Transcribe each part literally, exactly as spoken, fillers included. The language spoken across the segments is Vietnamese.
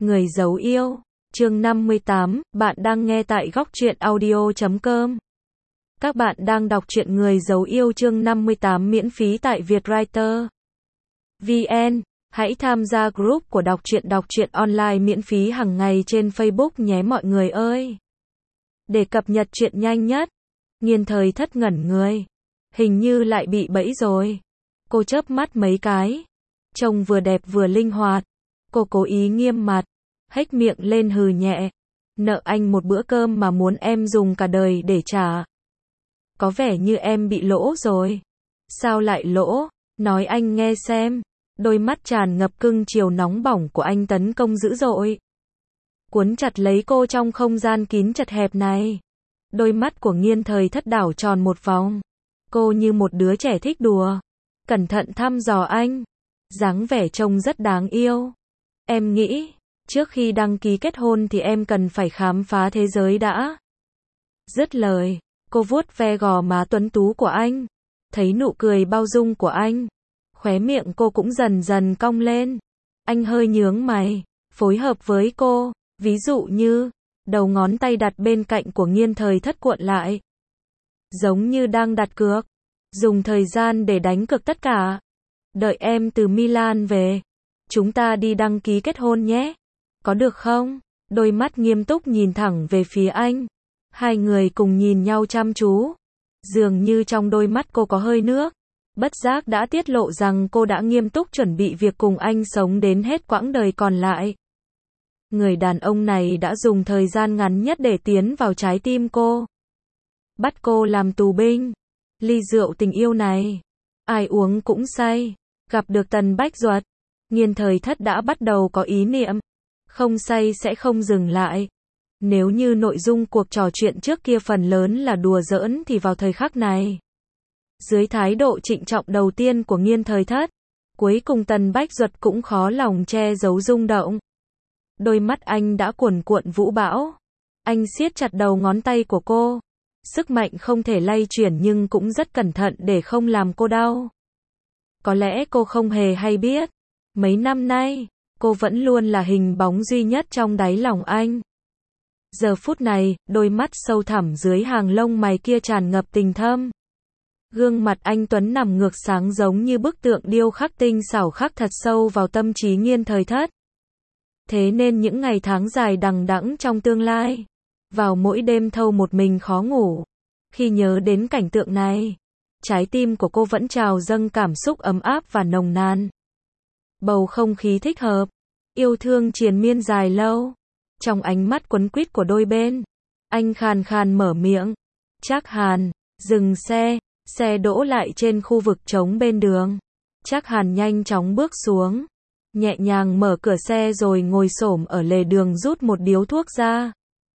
Người giấu yêu, chương năm mươi tám, bạn đang nghe tại góc truyện audio chấm com. Các bạn đang đọc truyện Người giấu yêu chương năm mươi tám miễn phí tại Vietwriter. vê en, hãy tham gia group của đọc truyện đọc truyện online miễn phí hàng ngày trên Facebook nhé mọi người ơi. Để cập nhật truyện nhanh nhất. Nghiên Thời Thất ngẩn người. Hình như lại bị bẫy rồi. Cô chớp mắt mấy cái. Trông vừa đẹp vừa linh hoạt. Cô cố ý nghiêm mặt. Hếch miệng lên hừ nhẹ. Nợ anh một bữa cơm mà muốn em dùng cả đời để trả. Có vẻ như em bị lỗ rồi. Sao lại lỗ? Nói anh nghe xem. Đôi mắt tràn ngập cưng chiều nóng bỏng của anh tấn công dữ dội. Cuốn chặt lấy cô trong không gian kín chật hẹp này. Đôi mắt của Nghiên Thời Thất đảo tròn một vòng. Cô như một đứa trẻ thích đùa. Cẩn thận thăm dò anh. Dáng vẻ trông rất đáng yêu. Em nghĩ, trước khi đăng ký kết hôn thì em cần phải khám phá thế giới đã. Dứt lời, cô vuốt ve gò má tuấn tú của anh. Thấy nụ cười bao dung của anh. Khóe miệng cô cũng dần dần cong lên. Anh hơi nhướng mày, phối hợp với cô. Ví dụ như, đầu ngón tay đặt bên cạnh của Nghiên Thời Thất cuộn lại. Giống như đang đặt cược. Dùng thời gian để đánh cược tất cả. Đợi em từ Milan về. Chúng ta đi đăng ký kết hôn nhé. Có được không? Đôi mắt nghiêm túc nhìn thẳng về phía anh. Hai người cùng nhìn nhau chăm chú. Dường như trong đôi mắt cô có hơi nước. Bất giác đã tiết lộ rằng cô đã nghiêm túc chuẩn bị việc cùng anh sống đến hết quãng đời còn lại. Người đàn ông này đã dùng thời gian ngắn nhất để tiến vào trái tim cô. Bắt cô làm tù binh. Ly rượu tình yêu này. Ai uống cũng say. Gặp được Tần Bách Duật. Nghiên Thời Thất đã bắt đầu có ý niệm. Không say sẽ không dừng lại. Nếu như nội dung cuộc trò chuyện trước kia phần lớn là đùa giỡn thì vào thời khắc này. Dưới thái độ trịnh trọng đầu tiên của Nghiên Thời Thất. Cuối cùng Tần Bách Duật cũng khó lòng che giấu rung động. Đôi mắt anh đã cuồn cuộn vũ bão. Anh siết chặt đầu ngón tay của cô. Sức mạnh không thể lay chuyển nhưng cũng rất cẩn thận để không làm cô đau. Có lẽ cô không hề hay biết. Mấy năm nay, cô vẫn luôn là hình bóng duy nhất trong đáy lòng anh. Giờ phút này, đôi mắt sâu thẳm dưới hàng lông mày kia tràn ngập tình thâm. Gương mặt anh tuấn nằm ngược sáng giống như bức tượng điêu khắc tinh xảo khắc thật sâu vào tâm trí Nghiên Thời Thất. Thế nên những ngày tháng dài đằng đẵng trong tương lai, vào mỗi đêm thâu một mình khó ngủ, khi nhớ đến cảnh tượng này, trái tim của cô vẫn trào dâng cảm xúc ấm áp và nồng nàn. Bầu không khí thích hợp, yêu thương triền miên dài lâu. Trong ánh mắt quấn quýt của đôi bên, anh khàn khàn mở miệng. Trác Hàn, dừng xe, xe đỗ lại trên khu vực trống bên đường. Trác Hàn nhanh chóng bước xuống, nhẹ nhàng mở cửa xe rồi ngồi xổm ở lề đường rút một điếu thuốc ra.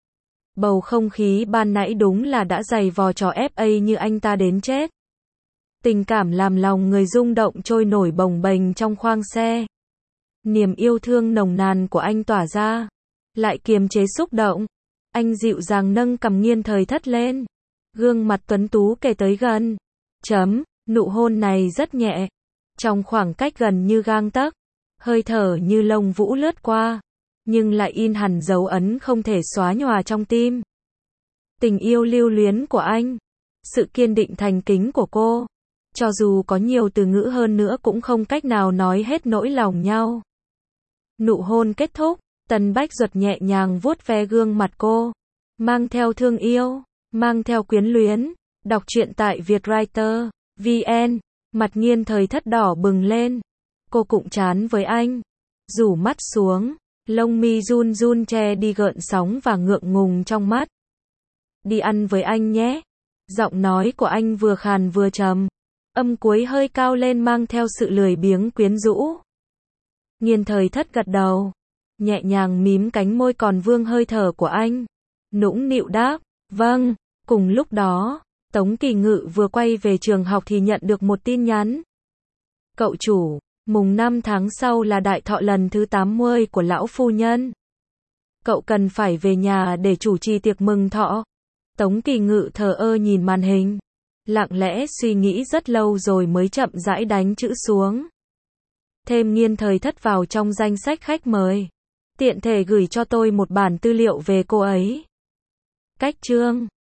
Bầu không khí ban nãy đúng là đã dày vò trò ép a như anh ta đến chết. Tình cảm làm lòng người rung động trôi nổi bồng bềnh trong khoang xe. Niềm yêu thương nồng nàn của anh tỏa ra, lại kiềm chế xúc động. Anh dịu dàng nâng cằm Nghiên Thời Thất lên. Gương mặt tuấn tú kề tới gần. Chấm, nụ hôn này rất nhẹ. Trong khoảng cách gần như gang tấc. Hơi thở như lông vũ lướt qua. Nhưng lại in hẳn dấu ấn không thể xóa nhòa trong tim. Tình yêu lưu luyến của anh. Sự kiên định thành kính của cô. Cho dù có nhiều từ ngữ hơn nữa cũng không cách nào nói hết nỗi lòng nhau. Nụ hôn kết thúc. Tần Bách Duật nhẹ nhàng vuốt ve gương mặt cô. Mang theo thương yêu. Mang theo quyến luyến. Đọc truyện tại Vietwriter. vê en. Mặt Nghiên Thời Thất đỏ bừng lên. Cô cụm trán với anh. Rủ mắt xuống. Lông mi run run che đi gợn sóng và ngượng ngùng trong mắt. Đi ăn với anh nhé. Giọng nói của anh vừa khàn vừa trầm. Âm cuối hơi cao lên mang theo sự lười biếng quyến rũ. Nghiên Thời Thất gật đầu. Nhẹ nhàng mím cánh môi còn vương hơi thở của anh. Nũng nịu đáp. Vâng. Cùng lúc đó, Tống Kỳ Ngự vừa quay về trường học thì nhận được một tin nhắn. Cậu chủ, mùng năm tháng sau là đại thọ lần thứ tám mươi của lão phu nhân. Cậu cần phải về nhà để chủ trì tiệc mừng thọ. Tống Kỳ Ngự thờ ơ nhìn màn hình. Lặng lẽ suy nghĩ rất lâu rồi mới chậm rãi đánh chữ xuống. Thêm Nghiên Thời Thất vào trong danh sách khách mời. Tiện thể gửi cho tôi một bản tư liệu về cô ấy. Cách chương